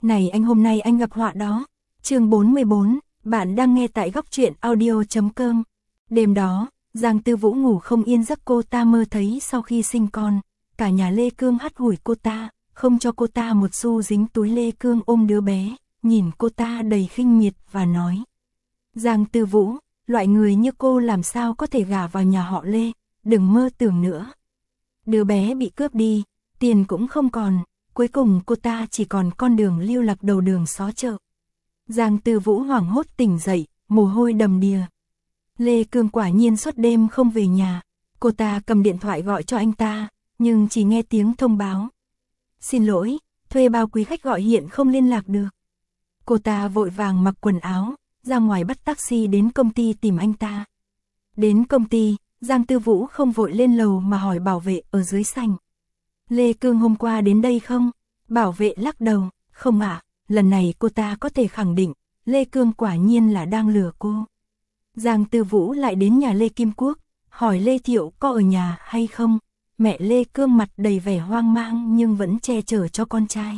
Này anh, hôm nay anh gặp họa đó. Chương 44, bạn đang nghe tại góc truyện audio.com. Đêm đó, Giang Tư Vũ ngủ không yên giấc, cô ta mơ thấy sau khi sinh con, cả nhà Lê Cương hắt hủi cô ta, không cho cô ta một xu dính túi. Lê Cương ôm đứa bé, nhìn cô ta đầy khinh miệt và nói: Giang Tư Vũ, loại người như cô làm sao có thể gả vào nhà họ Lê, đừng mơ tưởng nữa. Đứa bé bị cướp đi, tiền cũng không còn, cuối cùng cô ta chỉ còn con đường lưu lạc đầu đường xó chợ. Giang Tư Vũ hoảng hốt tỉnh dậy, mồ hôi đầm đìa. Lê Cương quả nhiên suốt đêm không về nhà, cô ta cầm điện thoại gọi cho anh ta, nhưng chỉ nghe tiếng thông báo: Xin lỗi, thuê bao quý khách gọi hiện không liên lạc được. Cô ta vội vàng mặc quần áo, ra ngoài bắt taxi đến công ty tìm anh ta. Đến công ty, Giang Tư Vũ không vội lên lầu mà hỏi bảo vệ ở dưới sảnh: Lê Cương hôm qua đến đây không? Bảo vệ lắc đầu: Không ạ. Lần này cô ta có thể khẳng định, Lê Cương quả nhiên là đang lừa cô. Giang Tư Vũ lại đến nhà Lê Kim Quốc, hỏi Lê Thiệu có ở nhà hay không. Mẹ Lê Cương mặt đầy vẻ hoang mang nhưng vẫn che chở cho con trai.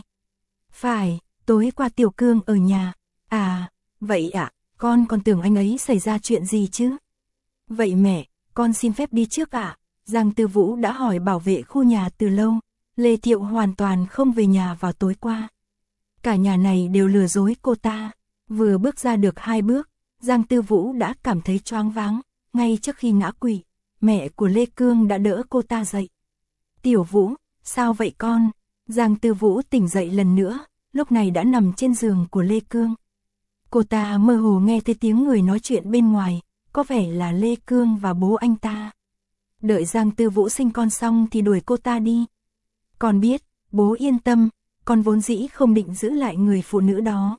Phải, tối qua Tiểu Cương ở nhà. À, vậy ạ, con còn tưởng anh ấy xảy ra chuyện gì chứ. Vậy mẹ, con xin phép đi trước ạ. Giang Tư Vũ đã hỏi bảo vệ khu nhà từ lâu, Lê Thiệu hoàn toàn không về nhà vào tối qua. Cả nhà này đều lừa dối cô ta. Vừa bước ra được 2 bước, Giang Tư Vũ đã cảm thấy choáng váng. Ngay trước khi ngã quỵ, mẹ của Lê Cương đã đỡ cô ta dậy. Tiểu Vũ, sao vậy con? Giang Tư Vũ tỉnh dậy lần nữa, lúc này đã nằm trên giường của Lê Cương. Cô ta mơ hồ nghe thấy tiếng người nói chuyện bên ngoài, có vẻ là Lê Cương và bố anh ta. Đợi Giang Tư Vũ sinh con xong thì đuổi cô ta đi. Con biết, bố yên tâm, con vốn dĩ không định giữ lại người phụ nữ đó.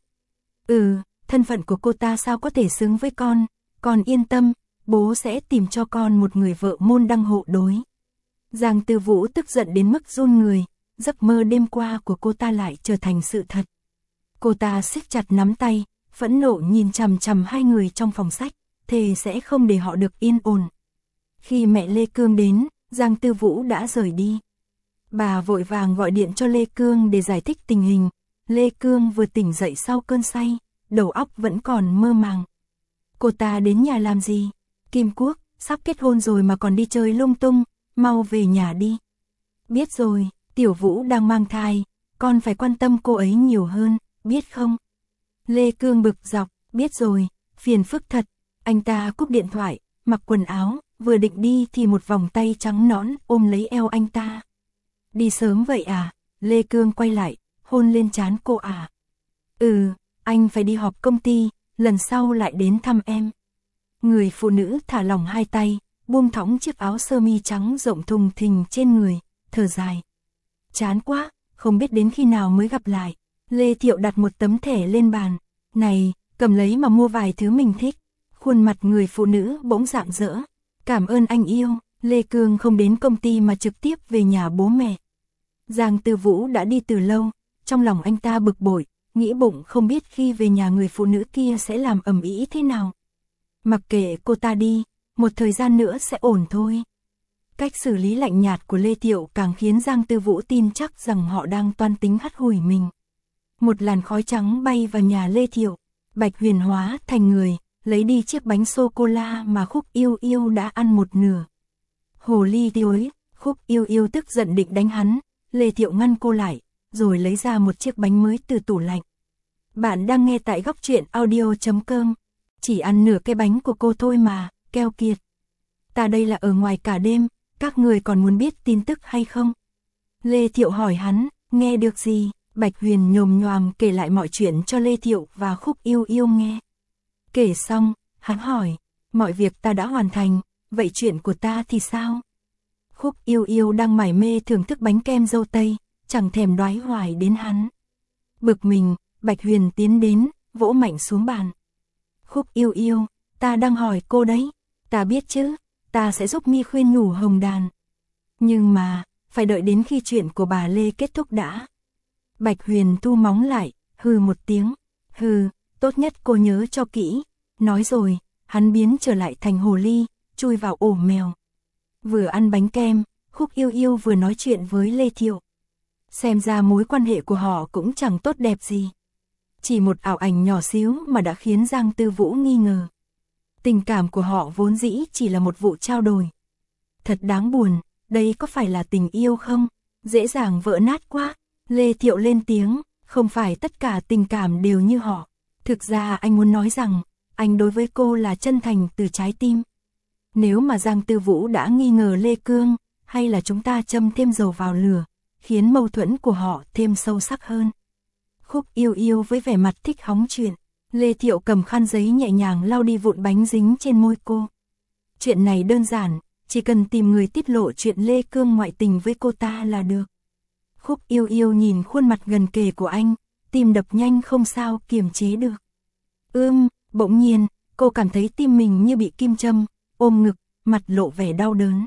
Thân phận của cô ta sao có thể xứng với con yên tâm, bố sẽ tìm cho con một người vợ môn đăng hộ đối. Giang Tư Vũ tức giận đến mức run người, giấc mơ đêm qua của cô ta lại trở thành sự thật. Cô ta siết chặt nắm tay, phẫn nộ nhìn chằm chằm hai người trong phòng sách, thề sẽ không để họ được yên ổn. Khi mẹ Lê Cương đến, Giang Tư Vũ đã rời đi. Bà vội vàng gọi điện cho Lê Cương để giải thích tình hình. Lê Cương vừa tỉnh dậy sau cơn say, đầu óc vẫn còn mơ màng. Cô ta đến nhà làm gì? Kim Quốc, sắp kết hôn rồi mà còn đi chơi lung tung, mau về nhà đi. Biết rồi, Tiểu Vũ đang mang thai, con phải quan tâm cô ấy nhiều hơn, biết không? Lê Cương bực dọc: Biết rồi, phiền phức thật. Anh ta cúp điện thoại, mặc quần áo, vừa định đi thì một vòng tay trắng nõn ôm lấy eo anh ta. Đi sớm vậy à? Lê Cương quay lại, hôn lên trán cô à. Anh phải đi họp công ty, lần sau lại đến thăm em. Người phụ nữ thả lỏng hai tay, buông thõng chiếc áo sơ mi trắng rộng thùng thình trên người, thở dài. Chán quá, không biết đến khi nào mới gặp lại. Lê Thiệu đặt một tấm thẻ lên bàn. Này, cầm lấy mà mua vài thứ mình thích. Khuôn mặt người phụ nữ bỗng rạng rỡ. Cảm ơn anh yêu. Lê Cương không đến công ty mà trực tiếp về nhà bố mẹ. Giang Tư Vũ đã đi từ lâu, trong lòng anh ta bực bội, nghĩ bụng không biết khi về nhà người phụ nữ kia sẽ làm ầm ĩ thế nào. Mặc kệ cô ta đi, một thời gian nữa sẽ ổn thôi. Cách xử lý lạnh nhạt của Lê Thiệu càng khiến Giang Tư Vũ tin chắc rằng họ đang toan tính hắt hủi mình. Một làn khói trắng bay vào nhà Lê Thiệu, Bạch Huyền hóa thành người, lấy đi chiếc bánh sô-cô-la mà Khúc Yêu Yêu đã ăn một nửa. Hồ ly tiêu, Khúc Yêu Yêu tức giận định đánh hắn, Lê Thiệu ngăn cô lại, rồi lấy ra một chiếc bánh mới từ tủ lạnh. Bạn đang nghe tại góc truyện audio.com. Chỉ ăn nửa cái bánh của cô thôi mà, keo kiệt. Ta đây là ở ngoài cả đêm, các người còn muốn biết tin tức hay không? Lê Thiệu hỏi hắn, nghe được gì? Bạch Huyền nhồm nhoàm kể lại mọi chuyện cho Lê Thiệu và Khúc Yêu Yêu nghe. Kể xong, hắn hỏi, mọi việc ta đã hoàn thành, vậy chuyện của ta thì sao? Khúc Yêu Yêu đang mải mê thưởng thức bánh kem dâu tây, chẳng thèm đoái hoài đến hắn. Bực mình, Bạch Huyền tiến đến, vỗ mạnh xuống bàn. Khúc Yêu Yêu, ta đang hỏi cô đấy, ta biết chứ, ta sẽ giúp mi khuyên nhủ Hồng Đàn. Nhưng mà, phải đợi đến khi chuyện của bà Lê kết thúc đã. Bạch Huyền thu móng lại, hừ một tiếng. Tốt nhất cô nhớ cho kỹ. Nói rồi, hắn biến trở lại thành hồ ly, chui vào ổ mèo. Vừa ăn bánh kem, Khúc Yêu Yêu vừa nói chuyện với Lê Thiệu. Xem ra mối quan hệ của họ cũng chẳng tốt đẹp gì. Chỉ một ảo ảnh nhỏ xíu mà đã khiến Giang Tư Vũ nghi ngờ. Tình cảm của họ vốn dĩ chỉ là một vụ trao đổi. Thật đáng buồn, đây có phải là tình yêu không? Dễ dàng vỡ nát quá. Lê Thiệu lên tiếng, không phải tất cả tình cảm đều như họ. Thực ra anh muốn nói rằng, anh đối với cô là chân thành từ trái tim. Nếu mà Giang Tư Vũ đã nghi ngờ Lê Cương, hay là chúng ta châm thêm dầu vào lửa, khiến mâu thuẫn của họ thêm sâu sắc hơn. Khúc Yêu Yêu với vẻ mặt thích hóng chuyện, Lê Thiệu cầm khăn giấy nhẹ nhàng lau đi vụn bánh dính trên môi cô. Chuyện này đơn giản, chỉ cần tìm người tiết lộ chuyện Lê Cương ngoại tình với cô ta là được. Khúc Yêu Yêu nhìn khuôn mặt gần kề của anh, tim đập nhanh không sao kiềm chế được. Bỗng nhiên, cô cảm thấy tim mình như bị kim châm, ôm ngực, mặt lộ vẻ đau đớn.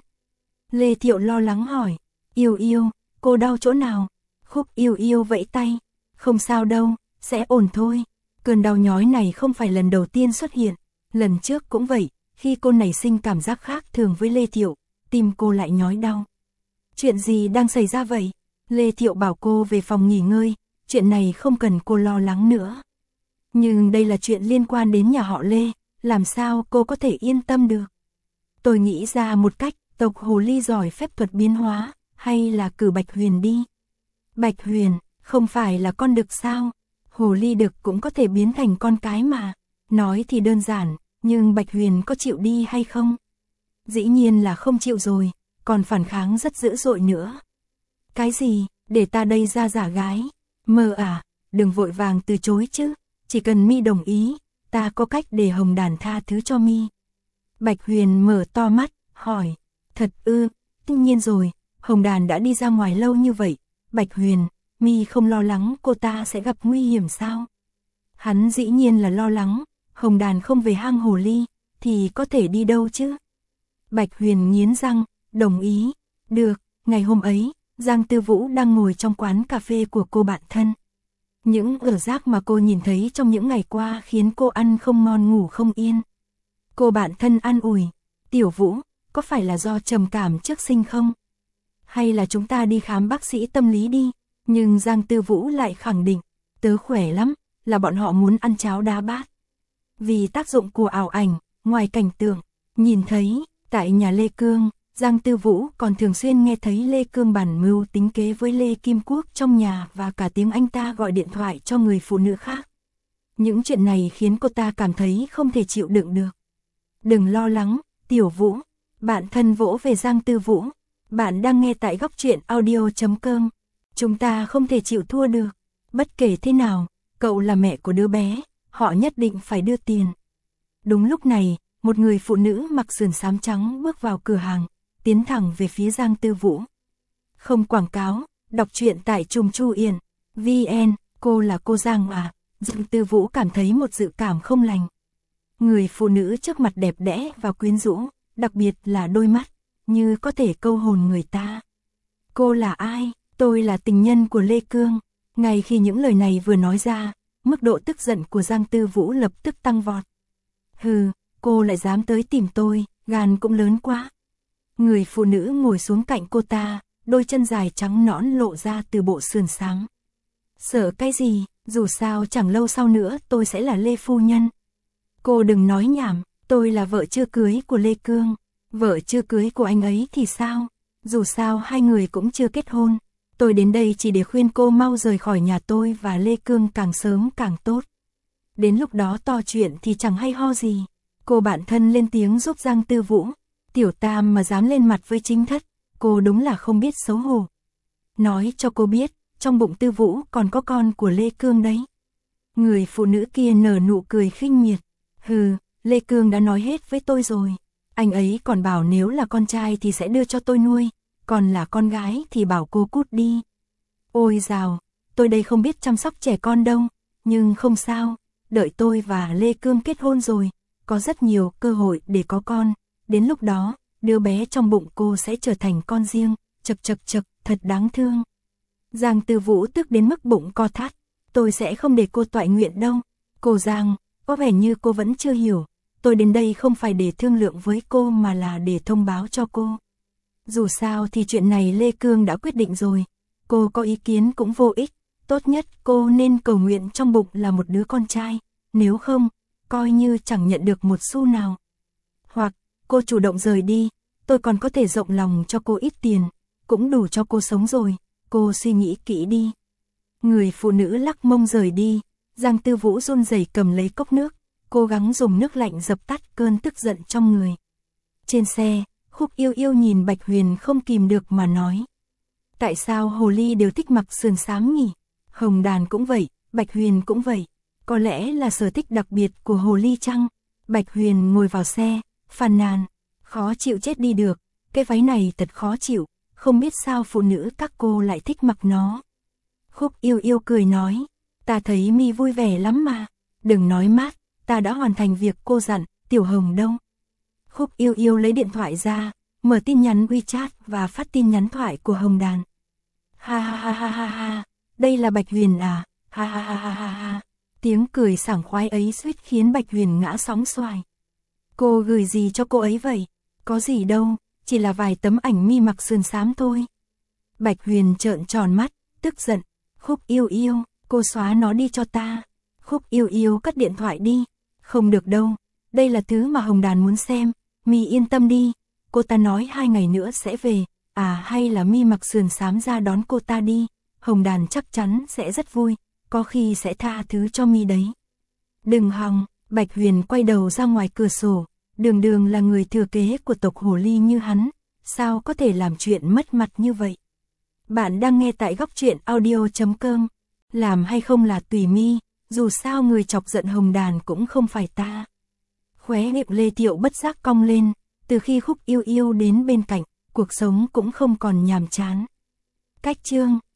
Lê Thiệu lo lắng hỏi, Yêu Yêu, cô đau chỗ nào? Khúc Yêu Yêu vẫy tay, không sao đâu, sẽ ổn thôi. Cơn đau nhói này không phải lần đầu tiên xuất hiện, lần trước cũng vậy, khi cô nảy sinh cảm giác khác thường với Lê Thiệu, tim cô lại nhói đau. Chuyện gì đang xảy ra vậy? Lê Thiệu bảo cô về phòng nghỉ ngơi, chuyện này không cần cô lo lắng nữa. Nhưng đây là chuyện liên quan đến nhà họ Lê, làm sao cô có thể yên tâm được? Tôi nghĩ ra một cách, tộc hồ ly giỏi phép thuật biến hóa, hay là cử Bạch Huyền đi. Bạch Huyền, không phải là con đực sao? Hồ ly đực cũng có thể biến thành con cái mà. Nói thì đơn giản, nhưng Bạch Huyền có chịu đi hay không? Dĩ nhiên là không chịu rồi, còn phản kháng rất dữ dội nữa. Cái gì, để ta đây ra giả gái? Mơ à, đừng vội vàng từ chối chứ, chỉ cần mi đồng ý, ta có cách để Hồng Đàn tha thứ cho mi. Bạch Huyền mở to mắt, hỏi, thật ư? Tất nhiên rồi, Hồng Đàn đã đi ra ngoài lâu như vậy, Bạch Huyền, mi không lo lắng cô ta sẽ gặp nguy hiểm sao? Hắn dĩ nhiên là lo lắng, Hồng Đàn không về hang hồ ly, thì có thể đi đâu chứ? Bạch Huyền nghiến răng, đồng ý, được. Ngày hôm ấy, Giang Tư Vũ đang ngồi trong quán cà phê của cô bạn thân. Những ở rác mà cô nhìn thấy trong những ngày qua khiến cô ăn không ngon ngủ không yên. Cô bạn thân an ủi, Tiểu Vũ, có phải là do trầm cảm trước sinh không? Hay là chúng ta đi khám bác sĩ tâm lý đi? Nhưng Giang Tư Vũ lại khẳng định, tớ khỏe lắm, là bọn họ muốn ăn cháo đá bát. Vì tác dụng của ảo ảnh, ngoài cảnh tượng, nhìn thấy, tại nhà Lê Cương, Giang Tư Vũ còn thường xuyên nghe thấy Lê Cương bàn mưu tính kế với Lê Kim Quốc trong nhà và cả tiếng anh ta gọi điện thoại cho người phụ nữ khác. Những chuyện này khiến cô ta cảm thấy không thể chịu đựng được. Đừng lo lắng, Tiểu Vũ. Bạn thân vỗ về Giang Tư Vũ. Bạn đang nghe tại Góc Truyện Audio.com. Chúng ta không thể chịu thua được. Bất kể thế nào, cậu là mẹ của đứa bé, họ nhất định phải đưa tiền. Đúng lúc này, một người phụ nữ mặc sườn xám trắng bước vào cửa hàng, tiến thẳng về phía Giang Tư Vũ. Không quảng cáo, đọc truyện tại Trùng Chu Yên. VN, cô là cô Giang à? Giang Tư Vũ cảm thấy một dự cảm không lành. Người phụ nữ trước mặt đẹp đẽ và quyến rũ, đặc biệt là đôi mắt, như có thể câu hồn người ta. Cô là ai? Tôi là tình nhân của Lê Cương. Ngay khi những lời này vừa nói ra, mức độ tức giận của Giang Tư Vũ lập tức tăng vọt. Hừ, cô lại dám tới tìm tôi, gan cũng lớn quá. Người phụ nữ ngồi xuống cạnh cô ta, đôi chân dài trắng nõn lộ ra từ bộ sườn xám. Sợ cái gì, dù sao chẳng lâu sau nữa tôi sẽ là Lê Phu Nhân. Cô đừng nói nhảm, tôi là vợ chưa cưới của Lê Cương. Vợ chưa cưới của anh ấy thì sao? Dù sao hai người cũng chưa kết hôn. Tôi đến đây chỉ để khuyên cô mau rời khỏi nhà tôi và Lê Cương càng sớm càng tốt. Đến lúc đó to chuyện thì chẳng hay ho gì. Cô bạn thân lên tiếng giúp Giang Tư Vũ. Tiểu Tam mà dám lên mặt với chính thất, cô đúng là không biết xấu hổ. Nói cho cô biết, trong bụng Tư Vũ còn có con của Lê Cương đấy. Người phụ nữ kia nở nụ cười khinh miệt. Hừ, Lê Cương đã nói hết với tôi rồi. Anh ấy còn bảo nếu là con trai thì sẽ đưa cho tôi nuôi, còn là con gái thì bảo cô cút đi. Ôi dào, tôi đây không biết chăm sóc trẻ con đâu, nhưng không sao, đợi tôi và Lê Cương kết hôn rồi, có rất nhiều cơ hội để có con, đến lúc đó, đứa bé trong bụng cô sẽ trở thành con riêng, chật chật chật, thật đáng thương. Giang Tư Vũ tức đến mức bụng co thắt, tôi sẽ không để cô toại nguyện đâu. Cô Giang, có vẻ như cô vẫn chưa hiểu, tôi đến đây không phải để thương lượng với cô mà là để thông báo cho cô. Dù sao thì chuyện này Lê Cương đã quyết định rồi, cô có ý kiến cũng vô ích, Tốt nhất cô nên cầu nguyện trong bụng là một đứa con trai, nếu không, coi như chẳng nhận được một xu nào. Hoặc, cô chủ động rời đi, tôi còn có thể rộng lòng cho cô ít tiền, cũng đủ cho cô sống rồi, cô suy nghĩ kỹ đi. Người phụ nữ lắc mông rời đi, Giang Tư Vũ run rẩy cầm lấy cốc nước, cố gắng dùng nước lạnh dập tắt cơn tức giận trong người. Trên xe, Khúc Yêu Yêu nhìn Bạch Huyền không kìm được mà nói. Tại sao hồ ly đều thích mặc sườn xám nhỉ? Hồng Đàn cũng vậy, Bạch Huyền cũng vậy. Có lẽ là sở thích đặc biệt của hồ ly chăng? Bạch Huyền ngồi vào xe, phàn nàn. Khó chịu chết đi được, cái váy này thật khó chịu, không biết sao phụ nữ các cô lại thích mặc nó. Khúc Yêu Yêu cười nói, ta thấy mi vui vẻ lắm mà, đừng nói mát, ta đã hoàn thành việc cô dặn, Tiểu Hồng đâu. Khúc Yêu Yêu lấy điện thoại ra, mở tin nhắn WeChat và phát tin nhắn thoại của Hồng Đàn. Ha ha ha ha ha ha, đây là Bạch Huyền à, ha ha ha ha ha ha. Tiếng cười sảng khoái ấy suýt khiến Bạch Huyền ngã sóng xoài. Cô gửi gì cho cô ấy vậy? Có gì đâu, chỉ là vài tấm ảnh mi mặc sườn xám thôi. Bạch Huyền trợn tròn mắt, tức giận. Khúc Yêu Yêu, cô xóa nó đi cho ta. Khúc Yêu Yêu cất điện thoại đi. Không được đâu, đây là thứ mà Hồng Đàn muốn xem, mi yên tâm đi. Cô ta nói 2 ngày nữa sẽ về, à hay là mi mặc sườn xám ra đón cô ta đi. Hồng Đàn chắc chắn sẽ rất vui, có khi sẽ tha thứ cho mi đấy. Đừng hòng, Bạch Huyền quay đầu ra ngoài cửa sổ. Đường Đường là người thừa kế của tộc hồ ly như hắn, sao có thể làm chuyện mất mặt như vậy. Bạn đang nghe tại góc truyện audio.com. Làm hay không là tùy mi, dù sao người chọc giận Hồng Đàn cũng không phải ta. Khóe miệng Lê Thiệu bất giác cong lên, từ khi Khúc Yêu Yêu đến bên cạnh, cuộc sống cũng không còn nhàm chán. Cách chương